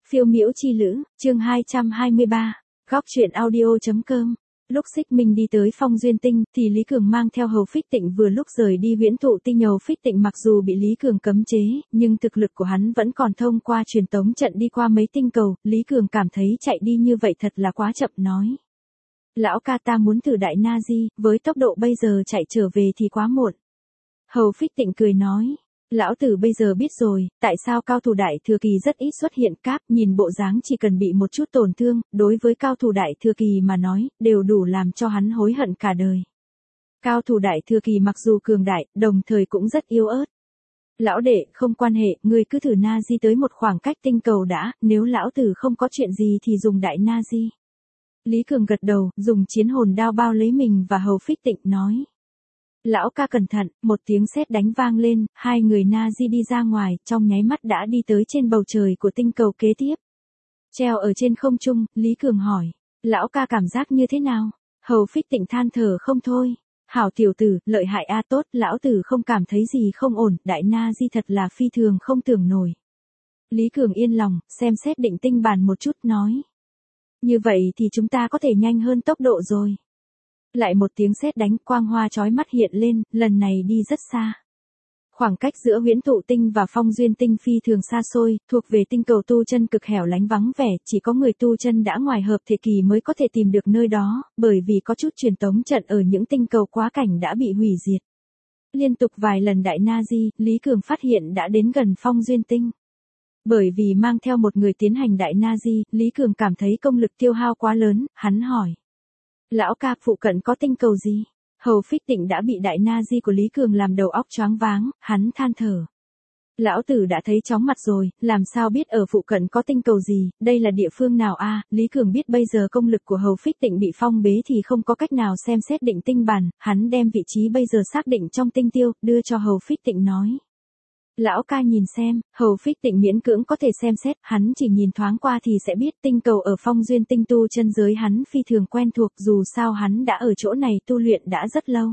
Phiêu miễu chi lữ, chương 223, góc truyện audio.com. Lúc Xích Minh đi tới Phong Duyên Tinh, thì Lý Cường mang theo Hầu Phích Tịnh vừa lúc rời đi Huyễn Thụ Tinh. Hầu Phích Tịnh mặc dù bị Lý Cường cấm chế, nhưng thực lực của hắn vẫn còn thông qua truyền tống trận đi qua mấy tinh cầu. Lý Cường cảm thấy chạy đi như vậy thật là quá chậm, nói: lão ca, ta muốn thử đại na di, với tốc độ bây giờ chạy trở về thì quá muộn. Hầu Phích Tịnh cười nói: lão tử bây giờ biết rồi, tại sao cao thủ đại thừa kỳ rất ít xuất hiện. Cáp nhìn bộ dáng chỉ cần bị một chút tổn thương, đối với cao thủ đại thừa kỳ mà nói, đều đủ làm cho hắn hối hận cả đời. Cao thủ đại thừa kỳ mặc dù cường đại, đồng thời cũng rất yếu ớt. Lão đệ, không quan hệ, ngươi cứ thử na di tới một khoảng cách tinh cầu đã, nếu lão tử không có chuyện gì thì dùng đại na di. Lý Cường gật đầu, dùng chiến hồn đao bao lấy mình và Hầu Phích Tịnh, nói: lão ca cẩn thận. Một tiếng sét đánh vang lên, hai người na di đi ra ngoài, trong nháy mắt đã đi tới trên bầu trời của tinh cầu kế tiếp. Treo ở trên không trung, Lý Cường hỏi: lão ca cảm giác như thế nào? Hầu Phích Tịnh than thở không thôi: hảo tiểu tử, lợi hại a. Tốt, lão tử không cảm thấy gì không ổn, đại na di thật là phi thường không tưởng nổi. Lý Cường yên lòng, xem xét định tinh bàn một chút, nói: như vậy thì chúng ta có thể nhanh hơn tốc độ rồi. Lại một tiếng sét đánh, quang hoa chói mắt hiện lên, lần này đi rất xa. Khoảng cách giữa Huyễn Thụ Tinh và Phong Duyên Tinh phi thường xa xôi, thuộc về tinh cầu tu chân cực hẻo lánh vắng vẻ, chỉ có người tu chân đã ngoài hợp thể kỳ mới có thể tìm được nơi đó, bởi vì có chút truyền tống trận ở những tinh cầu quá cảnh đã bị hủy diệt. Liên tục vài lần đại na di, Lý Cường phát hiện đã đến gần Phong Duyên Tinh. Bởi vì mang theo một người tiến hành đại na di, Lý Cường cảm thấy công lực tiêu hao quá lớn, hắn hỏi: lão ca, phụ cận có tinh cầu gì? Hầu Phích Tịnh đã bị đại na di của Lý Cường làm đầu óc choáng váng, hắn than thở: lão tử đã thấy chóng mặt rồi, làm sao biết ở phụ cận có tinh cầu gì, đây là địa phương nào a? Lý Cường biết bây giờ công lực của Hầu Phích Tịnh bị phong bế thì không có cách nào xem xét định tinh bàn, hắn đem vị trí bây giờ xác định trong tinh tiêu, đưa cho Hầu Phích Tịnh, nói: lão ca nhìn xem. Hầu Phích Tịnh miễn cưỡng có thể xem xét, hắn chỉ nhìn thoáng qua thì sẽ biết tinh cầu ở Phong Duyên Tinh tu chân giới hắn phi thường quen thuộc, dù sao hắn đã ở chỗ này tu luyện đã rất lâu.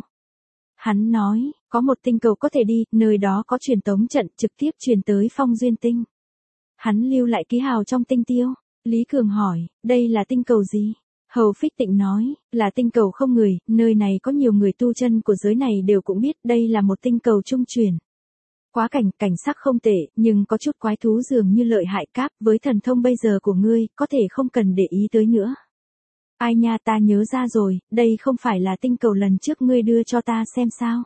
Hắn nói: có một tinh cầu có thể đi, nơi đó có truyền tống trận trực tiếp truyền tới Phong Duyên Tinh. Hắn lưu lại ký hào trong tinh tiêu. Lý Cường hỏi: đây là tinh cầu gì? Hầu Phích Tịnh nói: là tinh cầu không người, nơi này có nhiều người tu chân của giới này đều cũng biết, đây là một tinh cầu trung chuyển. Quá cảnh sắc không tệ, nhưng có chút quái thú dường như lợi hại. Cáp, với thần thông bây giờ của ngươi, có thể không cần để ý tới nữa. Ai nha, ta nhớ ra rồi, đây không phải là tinh cầu lần trước ngươi đưa cho ta xem sao?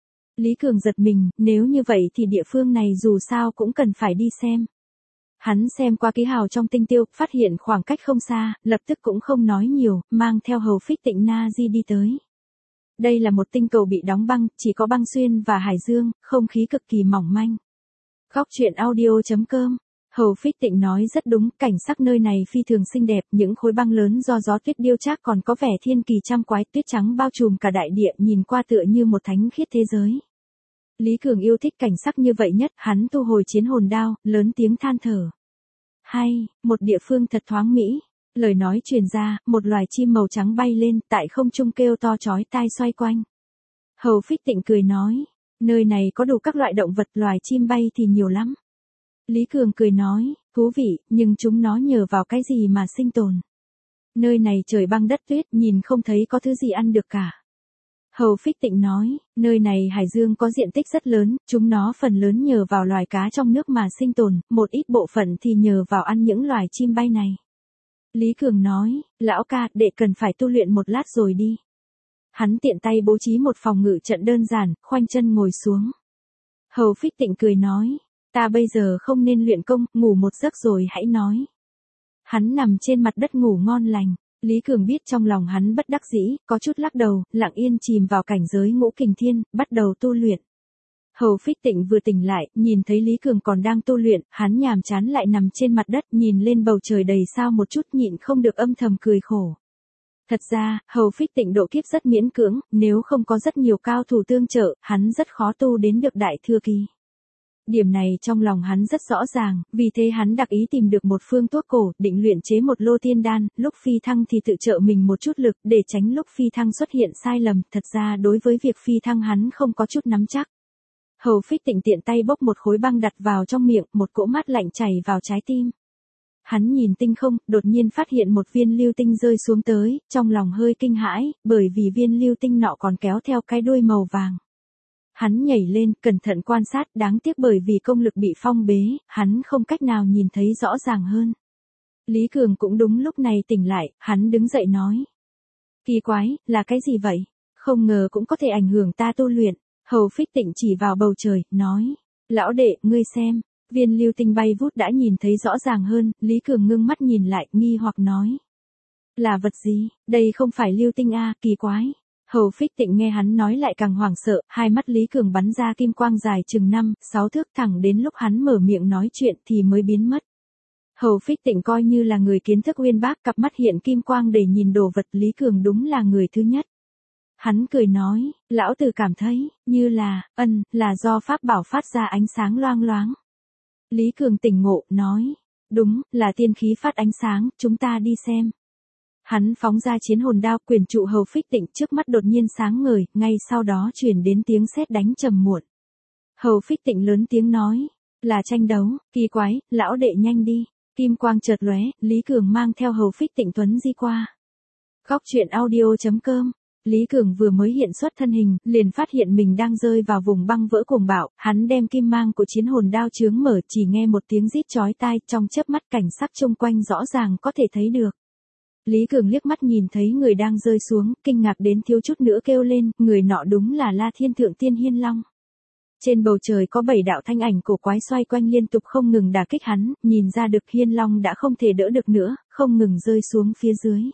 Lý Cường giật mình, nếu như vậy thì địa phương này dù sao cũng cần phải đi xem. Hắn xem qua ký hào trong tinh tiêu, phát hiện khoảng cách không xa, lập tức cũng không nói nhiều, mang theo Hầu Phích Tịnh na di đi tới. Đây là một tinh cầu bị đóng băng, chỉ có băng xuyên và hải dương, không khí cực kỳ mỏng manh. Góc truyện audio.com. Hầu Phích Tịnh nói rất đúng, cảnh sắc nơi này phi thường xinh đẹp, những khối băng lớn do gió tuyết điêu chắc còn có vẻ thiên kỳ trăm quái, tuyết trắng bao trùm cả đại địa, nhìn qua tựa như một thánh khiết thế giới. Lý Cường yêu thích cảnh sắc như vậy nhất, hắn thu hồi chiến hồn đao, lớn tiếng than thở: hay, một địa phương thật thoáng mỹ. Lời nói truyền ra, một loài chim màu trắng bay lên, tại không trung kêu to chói tai xoay quanh. Hầu Phích Tịnh cười nói: nơi này có đủ các loại động vật, loài chim bay thì nhiều lắm. Lý Cường cười nói: thú vị, nhưng chúng nó nhờ vào cái gì mà sinh tồn? Nơi này trời băng đất tuyết, nhìn không thấy có thứ gì ăn được cả. Hầu Phích Tịnh nói: nơi này hải dương có diện tích rất lớn, chúng nó phần lớn nhờ vào loài cá trong nước mà sinh tồn, một ít bộ phận thì nhờ vào ăn những loài chim bay này. Lý Cường nói: lão ca, đệ cần phải tu luyện một lát rồi đi. Hắn tiện tay bố trí một phòng ngự trận đơn giản, khoanh chân ngồi xuống. Hầu Phích Tịnh cười nói: ta bây giờ không nên luyện công, ngủ một giấc rồi hãy nói. Hắn nằm trên mặt đất ngủ ngon lành. Lý Cường biết trong lòng hắn bất đắc dĩ, có chút lắc đầu, lặng yên chìm vào cảnh giới ngũ kình thiên, bắt đầu tu luyện. Hầu Phích Tịnh vừa tỉnh lại, nhìn thấy Lý Cường còn đang tu luyện, hắn nhàm chán lại nằm trên mặt đất, nhìn lên bầu trời đầy sao một chút, nhịn không được âm thầm cười khổ. Thật ra, Hầu Phích Tịnh độ kiếp rất miễn cưỡng, nếu không có rất nhiều cao thủ tương trợ, hắn rất khó tu đến được đại thừa kỳ. Điểm này trong lòng hắn rất rõ ràng, vì thế hắn đặc ý tìm được một phương thuốc cổ, định luyện chế một lô thiên đan, lúc phi thăng thì tự trợ mình một chút lực, để tránh lúc phi thăng xuất hiện sai lầm. Thật ra đối với việc phi thăng hắn không có chút nắm chắc. Hầu Phích Tịnh tiện tay bốc một khối băng đặt vào trong miệng, một cỗ mát lạnh chảy vào trái tim. Hắn nhìn tinh không, đột nhiên phát hiện một viên lưu tinh rơi xuống tới, trong lòng hơi kinh hãi, bởi vì viên lưu tinh nọ còn kéo theo cái đuôi màu vàng. Hắn nhảy lên, cẩn thận quan sát, đáng tiếc bởi vì công lực bị phong bế, hắn không cách nào nhìn thấy rõ ràng hơn. Lý Cường cũng đúng lúc này tỉnh lại, hắn đứng dậy nói. Kỳ quái, là cái gì vậy? Không ngờ cũng có thể ảnh hưởng ta tu luyện. Hầu Phích Tịnh chỉ vào bầu trời, nói. Lão đệ, ngươi xem. Viên lưu tinh bay vút đã nhìn thấy rõ ràng hơn, Lý Cường ngưng mắt nhìn lại, nghi hoặc nói. Là vật gì? Đây không phải lưu tinh a, kỳ quái. Hầu Phích Tịnh nghe hắn nói lại càng hoảng sợ, hai mắt Lý Cường bắn ra kim quang dài chừng 5-6 thước thẳng đến lúc hắn mở miệng nói chuyện thì mới biến mất. Hầu Phích Tịnh coi như là người kiến thức uyên bác, cặp mắt hiện kim quang để nhìn đồ vật, Lý Cường đúng là người thứ nhất. Hắn cười nói, lão tử cảm thấy, như là, là do pháp bảo phát ra ánh sáng loang loáng. Lý Cường tỉnh ngộ, nói, đúng, là tiên khí phát ánh sáng, chúng ta đi xem. Hắn phóng ra chiến hồn đao, quyền trụ Hầu Phích Tịnh, trước mắt đột nhiên sáng ngời, ngay sau đó truyền đến tiếng sét đánh trầm muộn. Hầu Phích Tịnh lớn tiếng nói, là tranh đấu, kỳ quái, lão đệ nhanh đi. Kim quang chợt lóe, Lý Cường mang theo Hầu Phích Tịnh tuấn di qua. Góc truyện audio.com. Lý Cường vừa mới hiện xuất thân hình, liền phát hiện mình đang rơi vào vùng băng vỡ cuồng bạo, hắn đem kim mang của chiến hồn đao chướng mở, chỉ nghe một tiếng rít chói tai, trong chớp mắt cảnh sắc xung quanh rõ ràng có thể thấy được. Lý Cường liếc mắt nhìn thấy người đang rơi xuống, kinh ngạc đến thiếu chút nữa kêu lên, người nọ đúng là La Thiên Thượng Tiên Hiên Long. Trên bầu trời có 7 đạo thanh ảnh cổ quái xoay quanh liên tục không ngừng đả kích hắn, nhìn ra được Hiên Long đã không thể đỡ được nữa, không ngừng rơi xuống phía dưới.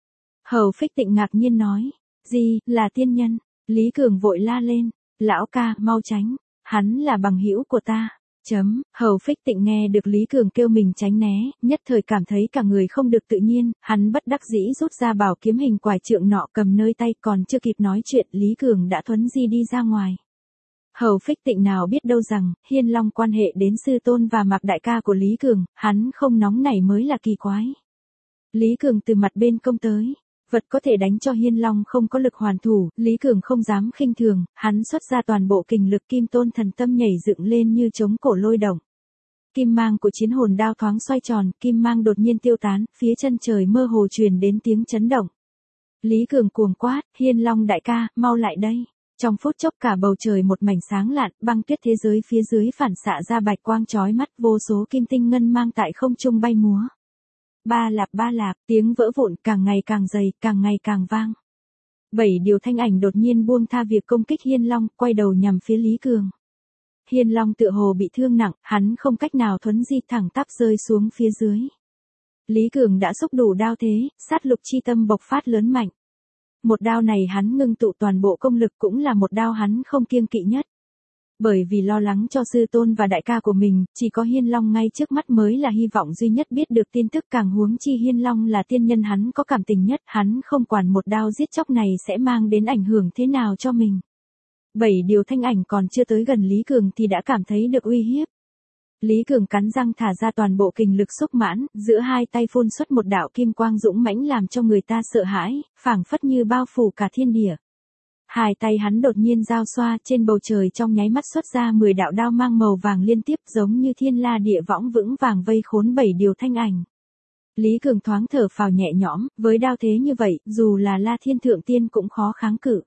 Hầu Phích Tịnh ngạc nhiên nói, gì, là tiên nhân? Lý Cường vội la lên, lão ca, mau tránh, hắn là bằng hữu của ta. Hầu Phích Tịnh nghe được Lý Cường kêu mình tránh né, nhất thời cảm thấy cả người không được tự nhiên, hắn bất đắc dĩ rút ra bảo kiếm hình quải trượng nọ cầm nơi tay, còn chưa kịp nói chuyện, Lý Cường đã thuấn di đi ra ngoài. Hầu Phích Tịnh nào biết đâu rằng, Hiên Long quan hệ đến sư tôn và Mạc đại ca của Lý Cường, hắn không nóng nảy mới là kỳ quái. Lý Cường từ mặt bên công tới. Vật có thể đánh cho Hiên Long không có lực hoàn thủ, Lý Cường không dám khinh thường, hắn xuất ra toàn bộ kình lực Kim Tôn Thần Tâm nhảy dựng lên như chống cổ lôi động. Kim mang của chiến hồn đao thoáng xoay tròn, kim mang đột nhiên tiêu tán, phía chân trời mơ hồ truyền đến tiếng chấn động. Lý Cường cuồng quát, Hiên Long đại ca, mau lại đây. Trong phút chốc cả bầu trời một mảnh sáng lạn, băng tuyết thế giới phía dưới phản xạ ra bạch quang chói mắt, vô số kim tinh ngân mang tại không trung bay múa. Ba lạp, tiếng vỡ vụn càng ngày càng dày, càng ngày càng vang. 7 điều thanh ảnh đột nhiên buông tha việc công kích Hiên Long, quay đầu nhằm phía Lý Cường. Hiên Long tựa hồ bị thương nặng, hắn không cách nào thuấn di thẳng tắp rơi xuống phía dưới. Lý Cường đã xúc đủ đao thế, sát lục chi tâm bộc phát lớn mạnh. Một đao này hắn ngưng tụ toàn bộ công lực, cũng là một đao hắn không kiêng kỵ nhất. Bởi vì lo lắng cho sư tôn và đại ca của mình, chỉ có Hiên Long ngay trước mắt mới là hy vọng duy nhất biết được tin tức, càng huống chi Hiên Long là tiên nhân hắn có cảm tình nhất, hắn không quản một đao giết chóc này sẽ mang đến ảnh hưởng thế nào cho mình. 7 điều thanh ảnh còn chưa tới gần Lý Cường thì đã cảm thấy được uy hiếp. Lý Cường cắn răng thả ra toàn bộ kình lực xúc mãn, giữa hai tay phun xuất một đạo kim quang dũng mãnh làm cho người ta sợ hãi, phảng phất như bao phủ cả thiên địa. Hai tay hắn đột nhiên giao xoa, trên bầu trời trong nháy mắt xuất ra 10 đạo đao mang màu vàng liên tiếp, giống như thiên la địa võng vững vàng vây khốn 7 điều thanh ảnh. Lý Cường thoáng thở phào nhẹ nhõm, với đao thế như vậy, dù là La Thiên Thượng Tiên cũng khó kháng cự.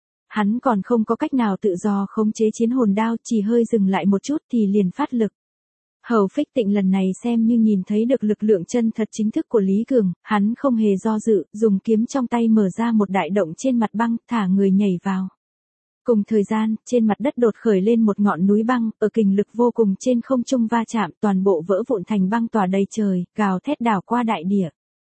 Hắn còn không có cách nào tự do khống chế chiến hồn đao, chỉ hơi dừng lại một chút thì liền phát lực. Hầu Phích Tịnh lần này xem như nhìn thấy được lực lượng chân thật chính thức của Lý Cường, hắn không hề do dự, dùng kiếm trong tay mở ra một đại động trên mặt băng, thả người nhảy vào. Cùng thời gian, trên mặt đất đột khởi lên một ngọn núi băng, ở kình lực vô cùng trên không trung va chạm, toàn bộ vỡ vụn thành băng tỏa đầy trời, gào thét đảo qua đại địa.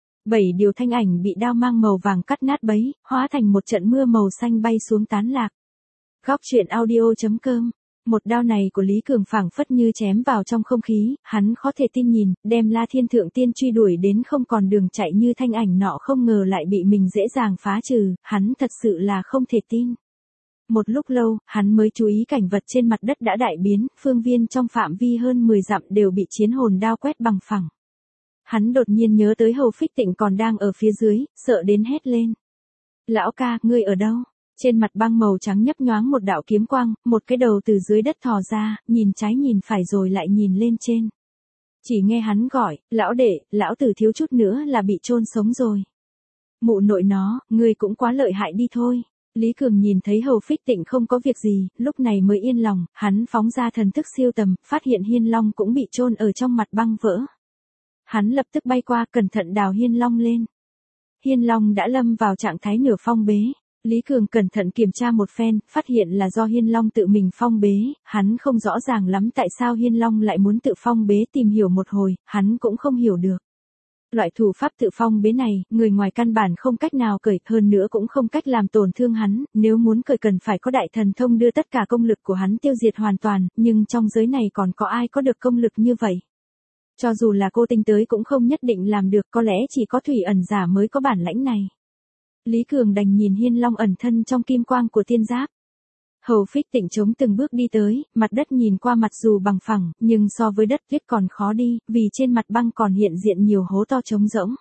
7 điều thanh ảnh bị đao mang màu vàng cắt nát bấy, hóa thành một trận mưa màu xanh bay xuống tán lạc. Góc truyện audio.com. Một đao này của Lý Cường phảng phất như chém vào trong không khí, hắn khó thể tin nhìn, đem La Thiên Thượng Tiên truy đuổi đến không còn đường chạy như thanh ảnh nọ không ngờ lại bị mình dễ dàng phá trừ, hắn thật sự là không thể tin. Một lúc lâu, hắn mới chú ý cảnh vật trên mặt đất đã đại biến, phương viên trong phạm vi hơn 10 dặm đều bị chiến hồn đao quét bằng phẳng. Hắn đột nhiên nhớ tới Hầu Phích Tịnh còn đang ở phía dưới, sợ đến hét lên. Lão ca, ngươi ở đâu? Trên mặt băng màu trắng nhấp nhoáng một đạo kiếm quang, một cái đầu từ dưới đất thò ra, nhìn trái nhìn phải rồi lại nhìn lên trên. Chỉ nghe hắn gọi, lão đệ, lão tử thiếu chút nữa là bị chôn sống rồi. Mụ nội nó, ngươi cũng quá lợi hại đi thôi. Lý Cường nhìn thấy Hầu Phích Tịnh không có việc gì, lúc này mới yên lòng, hắn phóng ra thần thức siêu tầm, phát hiện Hiên Long cũng bị chôn ở trong mặt băng vỡ. Hắn lập tức bay qua, cẩn thận đào Hiên Long lên. Hiên Long đã lâm vào trạng thái nửa phong bế. Lý Cường cẩn thận kiểm tra một phen, phát hiện là do Hiên Long tự mình phong bế, hắn không rõ ràng lắm tại sao Hiên Long lại muốn tự phong bế, tìm hiểu một hồi, hắn cũng không hiểu được. Loại thủ pháp tự phong bế này, người ngoài căn bản không cách nào cởi, hơn nữa cũng không cách làm tổn thương hắn, nếu muốn cởi cần phải có đại thần thông đưa tất cả công lực của hắn tiêu diệt hoàn toàn, nhưng trong giới này còn có ai có được công lực như vậy. Cho dù là cô tinh tới cũng không nhất định làm được, có lẽ chỉ có thủy ẩn giả mới có bản lãnh này. Lý Cường đành nhìn Hiên Long ẩn thân trong kim quang của tiên giáp. Hầu Phích Tịnh chống từng bước đi tới, mặt đất nhìn qua mặc dù bằng phẳng, nhưng so với đất tuyết còn khó đi, vì trên mặt băng còn hiện diện nhiều hố to trống rỗng.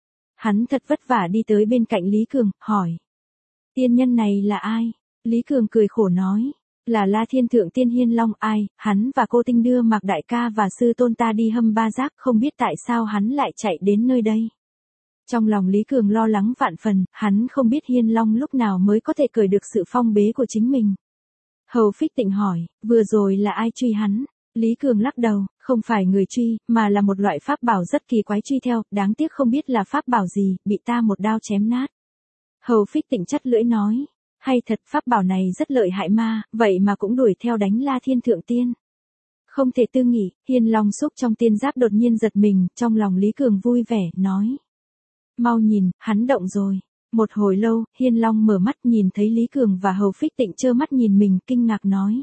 Hắn thật vất vả đi tới bên cạnh Lý Cường, hỏi. Tiên nhân này là ai? Lý Cường cười khổ nói. Là La Thiên Thượng Tiên Hiên Long. Ai? Hắn và cô tinh đưa Mạc Đại ca và sư tôn ta đi hâm ba giác, không biết tại sao hắn lại chạy đến nơi đây. Trong lòng Lý Cường lo lắng vạn phần, hắn không biết Hiên Long lúc nào mới có thể cởi được sự phong bế của chính mình. Hầu Phích Tịnh hỏi, vừa rồi là ai truy hắn? Lý Cường lắc đầu, không phải người truy, mà là một loại pháp bảo rất kỳ quái truy theo, đáng tiếc không biết là pháp bảo gì, bị ta một đao chém nát. Hầu Phích Tịnh chắt lưỡi nói, hay thật, pháp bảo này rất lợi hại mà, vậy mà cũng đuổi theo đánh La Thiên Thượng Tiên. Không thể tư nghỉ, Hiên Long xúc trong tiên giáp đột nhiên giật mình, trong lòng Lý Cường vui vẻ, nói. Mau nhìn, hắn động rồi. Một hồi lâu, Hiên Long mở mắt nhìn thấy Lý Cường và Hầu Phích Tịnh trơ mắt nhìn mình, kinh ngạc nói.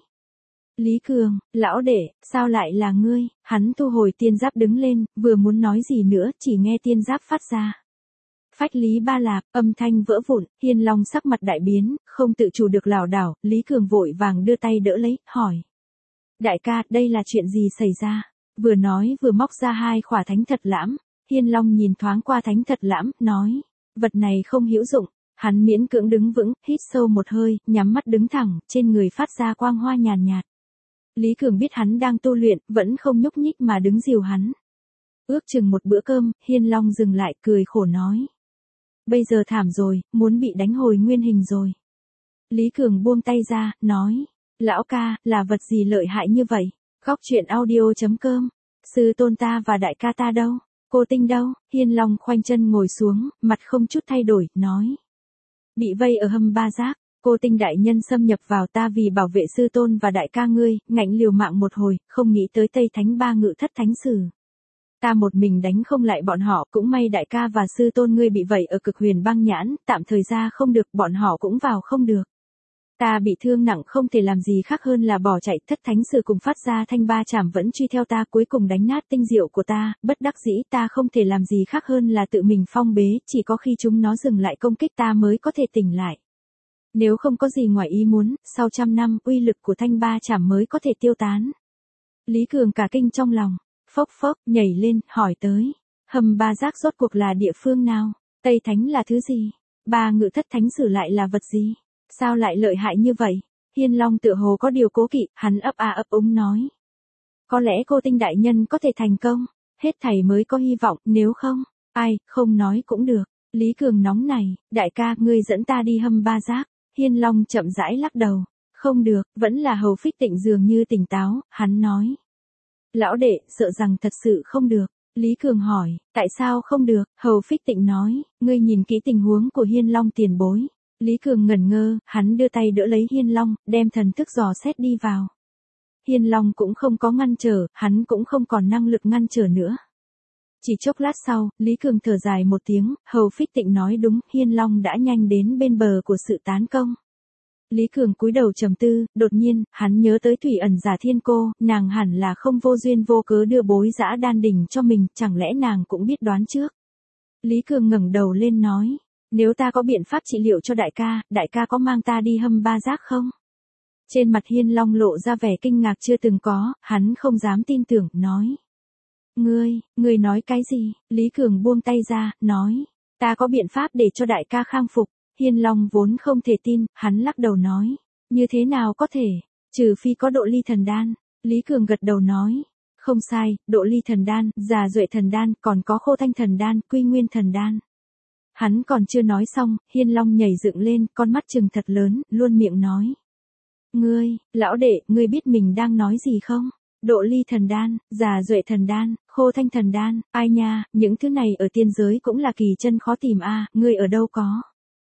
Lý Cường, lão đệ, sao lại là ngươi? Hắn thu hồi tiên giáp đứng lên, vừa muốn nói gì nữa, chỉ nghe tiên giáp phát ra. Phách Lý Ba Lạp, âm thanh vỡ vụn, Hiên Long sắc mặt đại biến, không tự chủ được lảo đảo, Lý Cường vội vàng đưa tay đỡ lấy, hỏi. Đại ca, đây là chuyện gì xảy ra? Vừa nói vừa móc ra hai khỏa thánh thật lãm. Hiên Long nhìn thoáng qua thánh thật lãm, nói. Vật này không hữu dụng. Hắn miễn cưỡng đứng vững, hít sâu một hơi, nhắm mắt đứng thẳng, trên người phát ra quang hoa nhàn nhạt. Lý Cường biết hắn đang tu luyện, vẫn không nhúc nhích mà đứng dìu hắn. Ước chừng một bữa cơm, Hiên Long dừng lại, cười khổ nói. Bây giờ thảm rồi, muốn bị đánh hồi nguyên hình rồi. Lý Cường buông tay ra, nói. Lão ca, là vật gì lợi hại như vậy? Góc truyện audio.com. Sư tôn ta và đại ca ta đâu? Cô tinh đâu? Hiên Long khoanh chân ngồi xuống, mặt không chút thay đổi, nói. Bị vây ở hầm ba giác, cô tinh đại nhân xâm nhập vào ta vì bảo vệ sư tôn và đại ca ngươi, ngạnh liều mạng một hồi, không nghĩ tới Tây Thánh Ba Ngự Thất Thánh Sử. Ta một mình đánh không lại bọn họ, cũng may đại ca và sư tôn ngươi bị vây ở Cực Huyền Băng Nhãn, tạm thời ra không được, bọn họ cũng vào không được. Ta bị thương nặng không thể làm gì khác hơn là bỏ chạy, Thất Thánh Sử cùng phát ra thanh ba chảm vẫn truy theo ta, cuối cùng đánh nát tinh diệu của ta, bất đắc dĩ ta không thể làm gì khác hơn là tự mình phong bế, chỉ có khi chúng nó dừng lại công kích ta mới có thể tỉnh lại. Nếu không có gì ngoài ý muốn, sau 100 năm, uy lực của thanh ba chảm mới có thể tiêu tán. Lý Cường cả kinh trong lòng, phốc phốc, nhảy lên, hỏi tới. Hầm ba giác rốt cuộc là địa phương nào? Tây Thánh là thứ gì? Ba Ngự Thất Thánh Sử lại là vật gì? Sao lại lợi hại như vậy? Hiên Long tựa hồ có điều cố kỵ, hắn ấp a ấp úng nói. Có lẽ cô tinh đại nhân có thể thành công, hết thảy mới có hy vọng, nếu không, ai, không nói cũng được. Lý Cường nóng này, đại ca, ngươi dẫn ta đi hâm ba giác. Hiên Long chậm rãi lắc đầu. Không được, vẫn là Hầu Phích Tịnh dường như tỉnh táo, hắn nói. Lão đệ, sợ rằng thật sự không được. Lý Cường hỏi, tại sao không được? Hầu Phích Tịnh nói, ngươi nhìn kỹ tình huống của Hiên Long tiền bối. Lý Cường ngẩn ngơ, hắn đưa tay đỡ lấy Hiên Long, đem thần thức dò xét đi vào. Hiên Long cũng không có ngăn trở, hắn cũng không còn năng lực ngăn trở nữa. Chỉ chốc lát sau, Lý Cường thở dài một tiếng, Hầu Phích Tịnh nói đúng, Hiên Long đã nhanh đến bên bờ của sự tán công. Lý Cường cúi đầu trầm tư, đột nhiên, hắn nhớ tới Thủy Ẩn Giả Thiên cô, nàng hẳn là không vô duyên vô cớ đưa bối dã đan đỉnh cho mình, chẳng lẽ nàng cũng biết đoán trước. Lý Cường ngẩng đầu lên nói. Nếu ta có biện pháp trị liệu cho đại ca có mang ta đi hâm ba giác không? Trên mặt Hiên Long lộ ra vẻ kinh ngạc chưa từng có, hắn không dám tin tưởng, nói. Ngươi nói cái gì? Lý Cường buông tay ra, nói. Ta có biện pháp để cho đại ca khang phục. Hiên Long vốn không thể tin, hắn lắc đầu nói. Như thế nào có thể? Trừ phi có độ ly thần đan. Lý Cường gật đầu nói. Không sai, Độ Ly thần đan, Già Duệ thần đan, còn có Khô Thanh thần đan, Quy Nguyên thần đan. Hắn còn chưa nói xong, Hiên Long nhảy dựng lên, con mắt trừng thật lớn, luôn miệng nói. Ngươi, lão đệ, ngươi biết mình đang nói gì không? Độ Ly thần đan, Già Duệ thần đan, Khô Thanh thần đan, ai nha, những thứ này ở tiên giới cũng là kỳ chân khó tìm a, ngươi ở đâu có?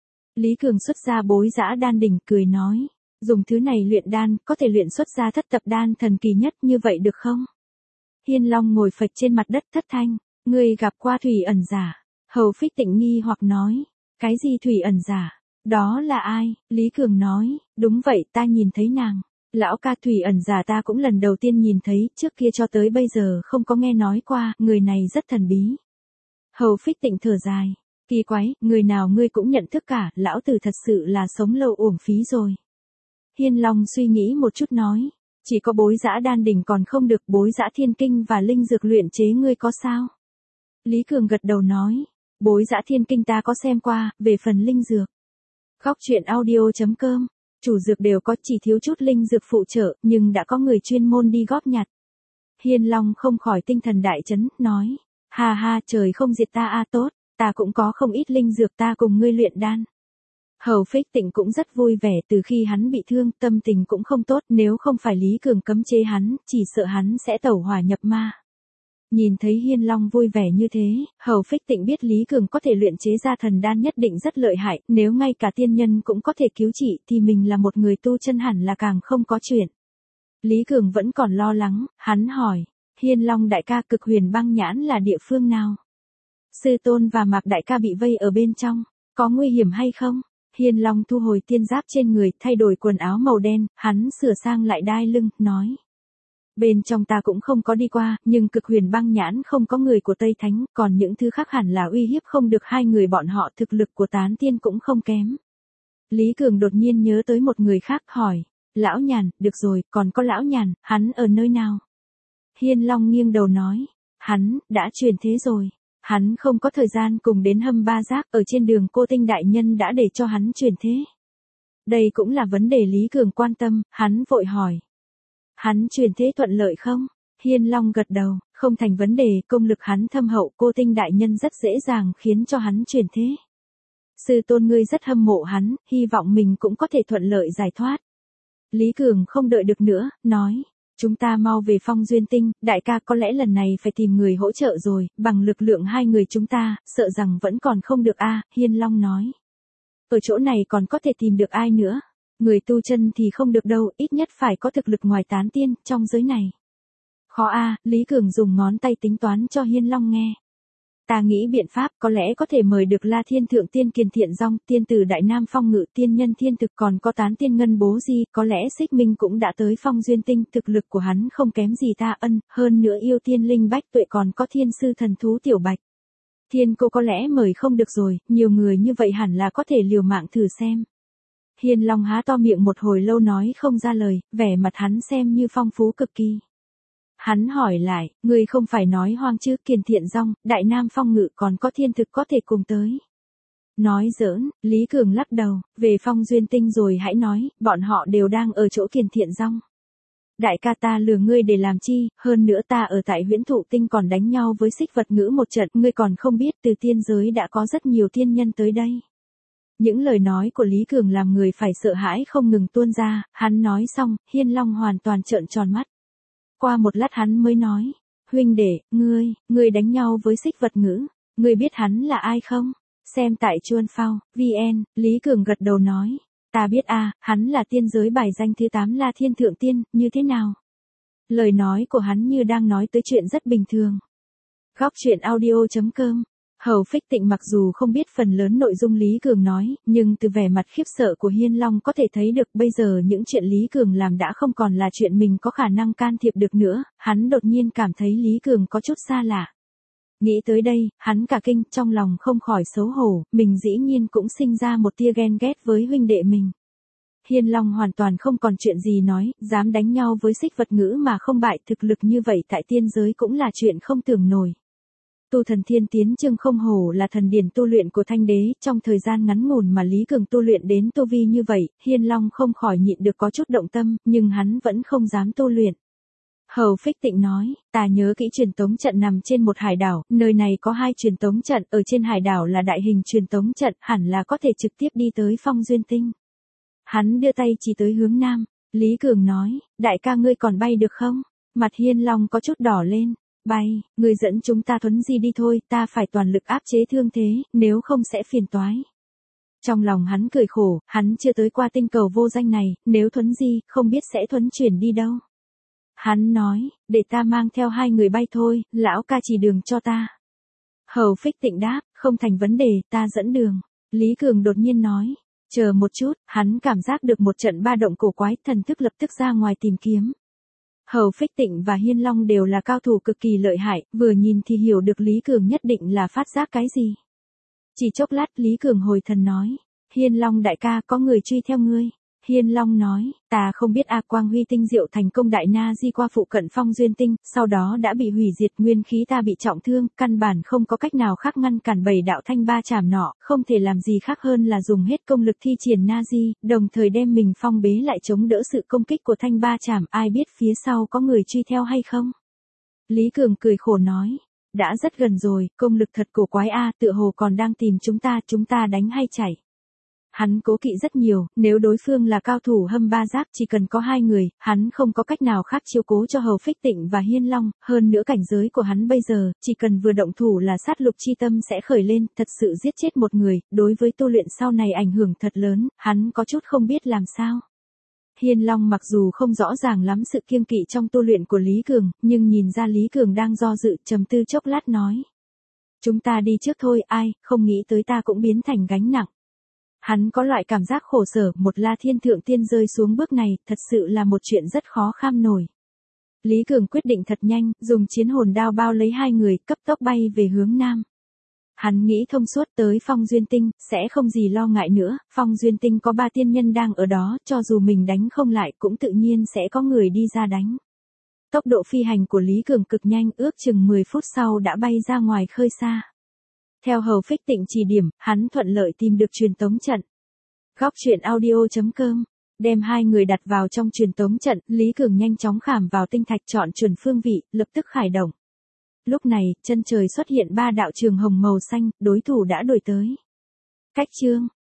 Lý Cường xuất ra Bối Dã đan đỉnh, cười nói, dùng thứ này luyện đan, có thể luyện xuất ra thất tập đan thần kỳ nhất, như vậy được không? Hiên Long ngồi phịch trên mặt đất thất thanh, ngươi gặp qua thủy ẩn giả? Hầu Phích Tịnh nghi hoặc nói, cái gì thủy ẩn giả? Đó là ai? Lý Cường nói, đúng vậy, ta nhìn thấy nàng. Lão ca, thủy ẩn giả ta cũng lần đầu tiên nhìn thấy, trước kia cho tới bây giờ không có nghe nói qua, người này rất thần bí. Hầu Phích Tịnh thở dài, kỳ quái, người nào ngươi cũng nhận thức cả, lão tử thật sự là sống lâu uổng phí rồi. Hiên Long suy nghĩ một chút nói, chỉ có Bối Dã đan đỉnh còn không được, Bối Dã thiên kinh và linh dược luyện chế ngươi có sao? Lý Cường gật đầu nói, Bối Dã thiên kinh ta có xem qua, về phần linh dược. Góc truyện audio.com, chủ dược đều có, chỉ thiếu chút linh dược phụ trợ, nhưng đã có người chuyên môn đi góp nhặt. Hiên Long không khỏi tinh thần đại chấn, nói, ha ha, trời không diệt ta a, tốt, ta cũng có không ít linh dược, ta cùng ngươi luyện đan. Hầu Phích Tịnh cũng rất vui vẻ, từ khi hắn bị thương, tâm tình cũng không tốt, nếu không phải Lý Cường cấm chế hắn, chỉ sợ hắn sẽ tẩu hỏa nhập ma. Nhìn thấy Hiên Long vui vẻ như thế, Hầu Phích Tịnh biết Lý Cường có thể luyện chế ra thần đan nhất định rất lợi hại, nếu ngay cả tiên nhân cũng có thể cứu trị thì mình là một người tu chân hẳn là càng không có chuyện. Lý Cường vẫn còn lo lắng, hắn hỏi, Hiên Long đại ca, Cực Huyền Băng Nhãn là địa phương nào? Sư tôn và Mạc đại ca bị vây ở bên trong, có nguy hiểm hay không? Hiên Long thu hồi tiên giáp trên người, thay đổi quần áo màu đen, hắn sửa sang lại đai lưng, nói. Bên trong ta cũng không có đi qua, nhưng Cực Huyền Băng Nhãn không có người của Tây Thánh, còn những thứ khác hẳn là uy hiếp không được hai người bọn họ, thực lực của tán tiên cũng không kém. Lý Cường đột nhiên nhớ tới một người khác, hỏi, Lão Nhàn, được rồi, còn có Lão Nhàn, hắn ở nơi nào? Hiên Long nghiêng đầu nói, hắn, đã chuyển thế rồi. Hắn không có thời gian cùng đến Hâm Ba Giác, ở trên đường Cô Tinh đại nhân đã để cho hắn chuyển thế. Đây cũng là vấn đề Lý Cường quan tâm, hắn vội hỏi. Hắn chuyển thế thuận lợi không? Hiên Long gật đầu, không thành vấn đề, công lực hắn thâm hậu, Cô Tinh đại nhân rất dễ dàng khiến cho hắn chuyển thế. Sư tôn ngươi rất hâm mộ hắn, hy vọng mình cũng có thể thuận lợi giải thoát. Lý Cường không đợi được nữa, nói. Chúng ta mau về Phong Duyên Tinh, đại ca, có lẽ lần này phải tìm người hỗ trợ rồi, bằng lực lượng hai người chúng ta, sợ rằng vẫn còn không được a. Hiên Long nói. Ở chỗ này còn có thể tìm được ai nữa? Người tu chân thì không được đâu, ít nhất phải có thực lực ngoài tán tiên, trong giới này. Khó a. Lý Cường dùng ngón tay tính toán cho Hiên Long nghe. Ta nghĩ biện pháp, có lẽ có thể mời được La Thiên Thượng Tiên Kiền Thiện Dong, tiên tử Đại Nam Phong Ngự, tiên nhân Thiên Thực, còn có tán tiên Ngân Bố Di, có lẽ Xích Minh cũng đã tới Phong Duyên Tinh, thực lực của hắn không kém gì ta ân, hơn nữa yêu tiên linh bách tuệ, còn có thiên sư thần thú Tiểu Bạch. Thiên cô có lẽ mời không được rồi, nhiều người như vậy hẳn là có thể liều mạng thử xem. Hiên Long há to miệng một hồi lâu nói không ra lời, vẻ mặt hắn xem như phong phú cực kỳ. Hắn hỏi lại, ngươi không phải nói hoang chứ, Kiền Thiện Dong, Đại Nam Phong Ngự còn có Thiên Thực có thể cùng tới. Nói giỡn, Lý Cường lắc đầu, về Phong Duyên Tinh rồi hãy nói, bọn họ đều đang ở chỗ Kiền Thiện Dong. Đại ca, ta lừa ngươi để làm chi, hơn nữa ta ở tại Huyễn Thụ Tinh còn đánh nhau với Xích Vật Ngữ một trận, ngươi còn không biết từ tiên giới đã có rất nhiều tiên nhân tới đây. Những lời nói của Lý Cường làm người phải sợ hãi không ngừng tuôn ra, hắn nói xong, Hiên Long hoàn toàn trợn tròn mắt. Qua một lát hắn mới nói, huynh đệ, ngươi đánh nhau với Xích Vật Ngữ, ngươi biết hắn là ai không? Xem tại Chuan Phao, VN, Lý Cường gật đầu nói, ta biết a, hắn là tiên giới bài danh thứ 8 La Thiên Thượng Tiên, như thế nào? Lời nói của hắn như đang nói tới chuyện rất bình thường. Góc truyện audio.com. Hầu Phích Tịnh mặc dù không biết phần lớn nội dung Lý Cường nói, nhưng từ vẻ mặt khiếp sợ của Hiên Long có thể thấy được bây giờ những chuyện Lý Cường làm đã không còn là chuyện mình có khả năng can thiệp được nữa, hắn đột nhiên cảm thấy Lý Cường có chút xa lạ. Nghĩ tới đây, hắn cả kinh, trong lòng không khỏi xấu hổ, mình dĩ nhiên cũng sinh ra một tia ghen ghét với huynh đệ mình. Hiên Long hoàn toàn không còn chuyện gì nói, dám đánh nhau với Xích Vật Ngữ mà không bại, thực lực như vậy tại tiên giới cũng là chuyện không tưởng nổi. Tu thần thiên tiến chương không hổ là thần điển tu luyện của Thanh Đế, trong thời gian ngắn ngủn mà Lý Cường tu luyện đến tu vi như vậy, Hiên Long không khỏi nhịn được có chút động tâm, nhưng hắn vẫn không dám tu luyện. Hầu Phích Tịnh nói, ta nhớ kỹ truyền tống trận nằm trên một hải đảo, nơi này có 2 truyền tống trận, ở trên hải đảo là đại hình truyền tống trận, hẳn là có thể trực tiếp đi tới Phong Duyên Tinh. Hắn đưa tay chỉ tới hướng nam, Lý Cường nói, đại ca ngươi còn bay được không? Mặt Hiên Long có chút đỏ lên, bay, ngươi dẫn chúng ta thuấn di đi thôi, ta phải toàn lực áp chế thương thế, nếu không sẽ phiền toái. Trong lòng hắn cười khổ, hắn chưa tới qua tinh cầu vô danh này, nếu thuấn di, không biết sẽ thuấn chuyển đi đâu. Hắn nói, để ta mang theo 2 người bay thôi, lão ca chỉ đường cho ta. Hầu Phích Tịnh đáp, không thành vấn đề, ta dẫn đường. Lý Cường đột nhiên nói, chờ một chút, hắn cảm giác được một trận ba động cổ quái, thần thức lập tức ra ngoài tìm kiếm. Hầu Phích Tịnh và Hiên Long đều là cao thủ cực kỳ lợi hại, vừa nhìn thì hiểu được Lý Cường nhất định là phát giác cái gì. Chỉ chốc lát Lý Cường hồi thần nói, Hiên Long đại ca có người truy theo ngươi. Hiên Long nói, ta không biết A Quang Huy tinh diệu thành công đại na di qua phụ cận Phong Duyên Tinh, sau đó đã bị hủy diệt, nguyên khí ta bị trọng thương, căn bản không có cách nào khác ngăn cản 7 đạo thanh ba chảm nọ, không thể làm gì khác hơn là dùng hết công lực thi triển na di, đồng thời đem mình phong bế lại chống đỡ sự công kích của thanh ba chảm, ai biết phía sau có người truy theo hay không? Lý Cường cười khổ nói, đã rất gần rồi, công lực thật cổ quái a, tựa hồ còn đang tìm chúng ta đánh hay chạy. Hắn cố kỵ rất nhiều, nếu đối phương là cao thủ hâm ba giác chỉ cần có 2 người, hắn không có cách nào khác chiếu cố cho Hầu Phích Tịnh và Hiên Long, hơn nữa cảnh giới của hắn bây giờ, chỉ cần vừa động thủ là sát lục chi tâm sẽ khởi lên, thật sự giết chết một người, đối với tu luyện sau này ảnh hưởng thật lớn, hắn có chút không biết làm sao. Hiên Long mặc dù không rõ ràng lắm sự kiêng kỵ trong tu luyện của Lý Cường, nhưng nhìn ra Lý Cường đang do dự, trầm tư chốc lát nói. Chúng ta đi trước thôi, ai, không nghĩ tới ta cũng biến thành gánh nặng. Hắn có loại cảm giác khổ sở, một La Thiên Thượng Tiên rơi xuống bước này, thật sự là một chuyện rất khó kham nổi. Lý Cường quyết định thật nhanh, dùng chiến hồn đao bao lấy 2 người, cấp tốc bay về hướng nam. Hắn nghĩ thông suốt tới Phong Duyên Tinh, sẽ không gì lo ngại nữa, Phong Duyên Tinh có 3 tiên nhân đang ở đó, cho dù mình đánh không lại cũng tự nhiên sẽ có người đi ra đánh. Tốc độ phi hành của Lý Cường cực nhanh, ước chừng 10 phút sau đã bay ra ngoài khơi xa. Theo Hầu Phích Tịnh chỉ điểm, hắn thuận lợi tìm được truyền tống trận. Góc truyện audio.com, đem 2 người đặt vào trong truyền tống trận, Lý Cường nhanh chóng khảm vào tinh thạch chọn chuẩn phương vị, lập tức khởi động. Lúc này, chân trời xuất hiện 3 đạo trường hồng màu xanh, đối thủ đã đuổi tới. Cách chương